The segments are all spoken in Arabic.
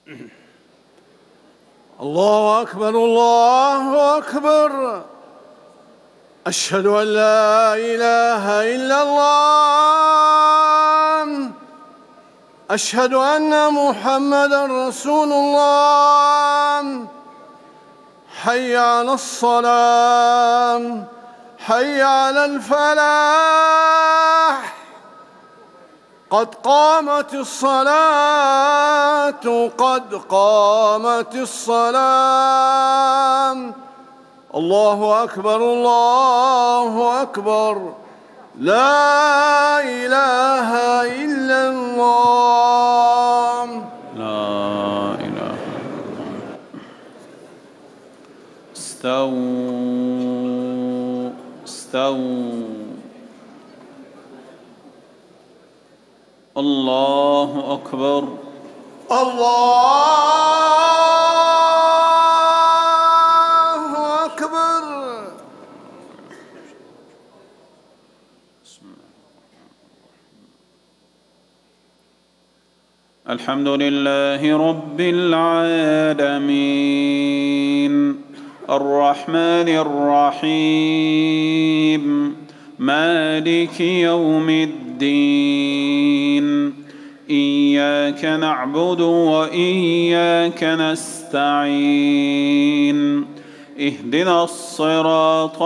الله أكبر الله أكبر. أشهد أن لا إله إلا الله. أشهد أن محمدًا رسول الله. حي على الصلاة، حي على الفلاح، قد قامت الصلاة، قد قامت الصلاة. الله أكبر الله أكبر. لا إله إلا الله. لا إله إلا الله. استووا استووا. الله أكبر الله أكبر. الحمد لله رب العالمين الرحمن الرحيم مالك يوم الدين إياك نعبد وإياك نستعين اهدنا الصراط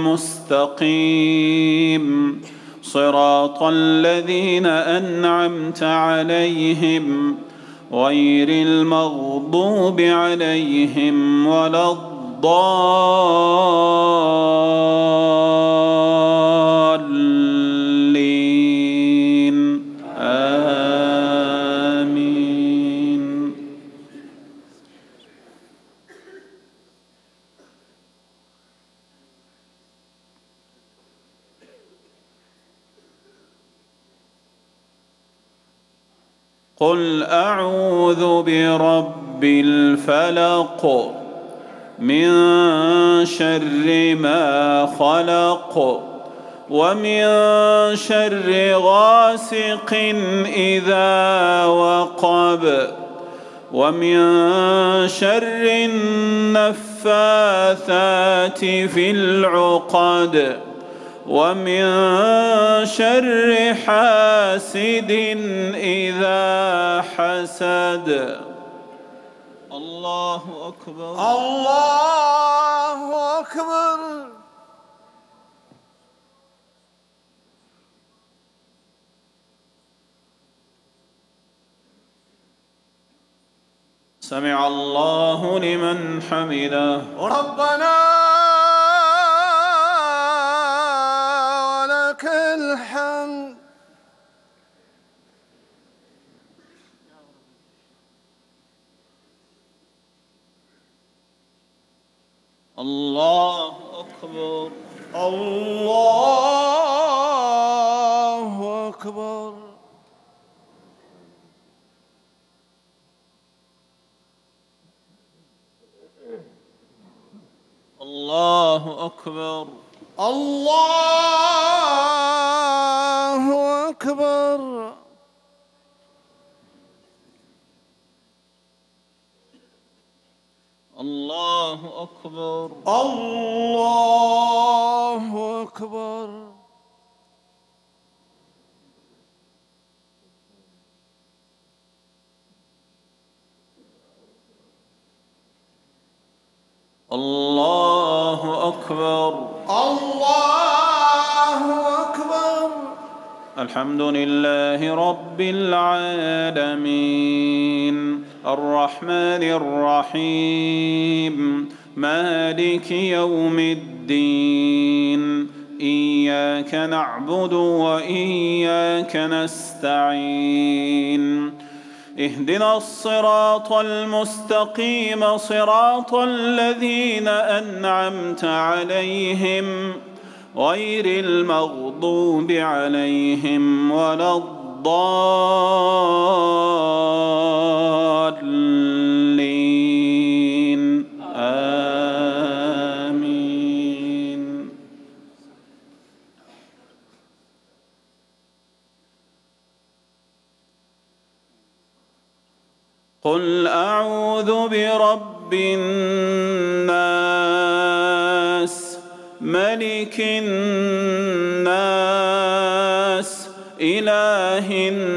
المستقيم صراط الذين أنعمت عليهم غير المغضوب عليهم ولا الضالين آمين. قل أعوذ برب الفلق من شر ما خلق ومن شر غاسق إذا وقب ومن شر النفاثات في العقد ومن شر حاسد إذا حسد. الله أكبر الله أكبر. سمع الله لمن حمده. ربنا ولك الحمد. الله أكبر الله أكبر. الله أكبر الله أكبر. الله أكبر الله أكبر. الله أكبر الله أكبر. الحمد لله رب العالمين الرحمن الرحيم مالك يوم الدين إياك نعبد وإياك نستعين اهدنا الصراط المستقيم صراط الذين أنعمت عليهم غير المغضوب عليهم ولا الضالين آمين. قل أعوذ برب الناس ملك الناس إله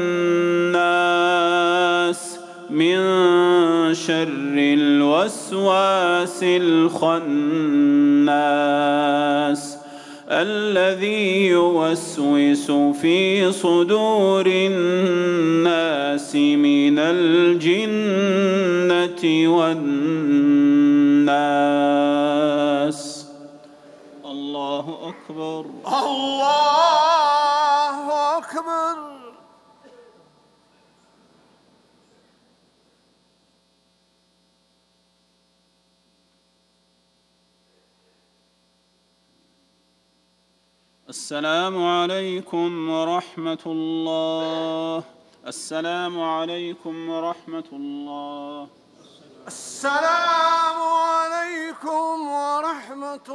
الناس من شر الوسواس الخناس الذي يوسوس في صدور الناس من الجنة والناس. الله أكبر. الله أكبر. السلام عليكم ورحمة الله. السلام عليكم ورحمة الله. السلام عليكم ورحمة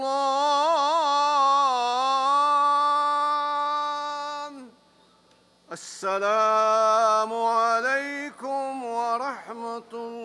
الله. السلام عليكم ورحمة الله.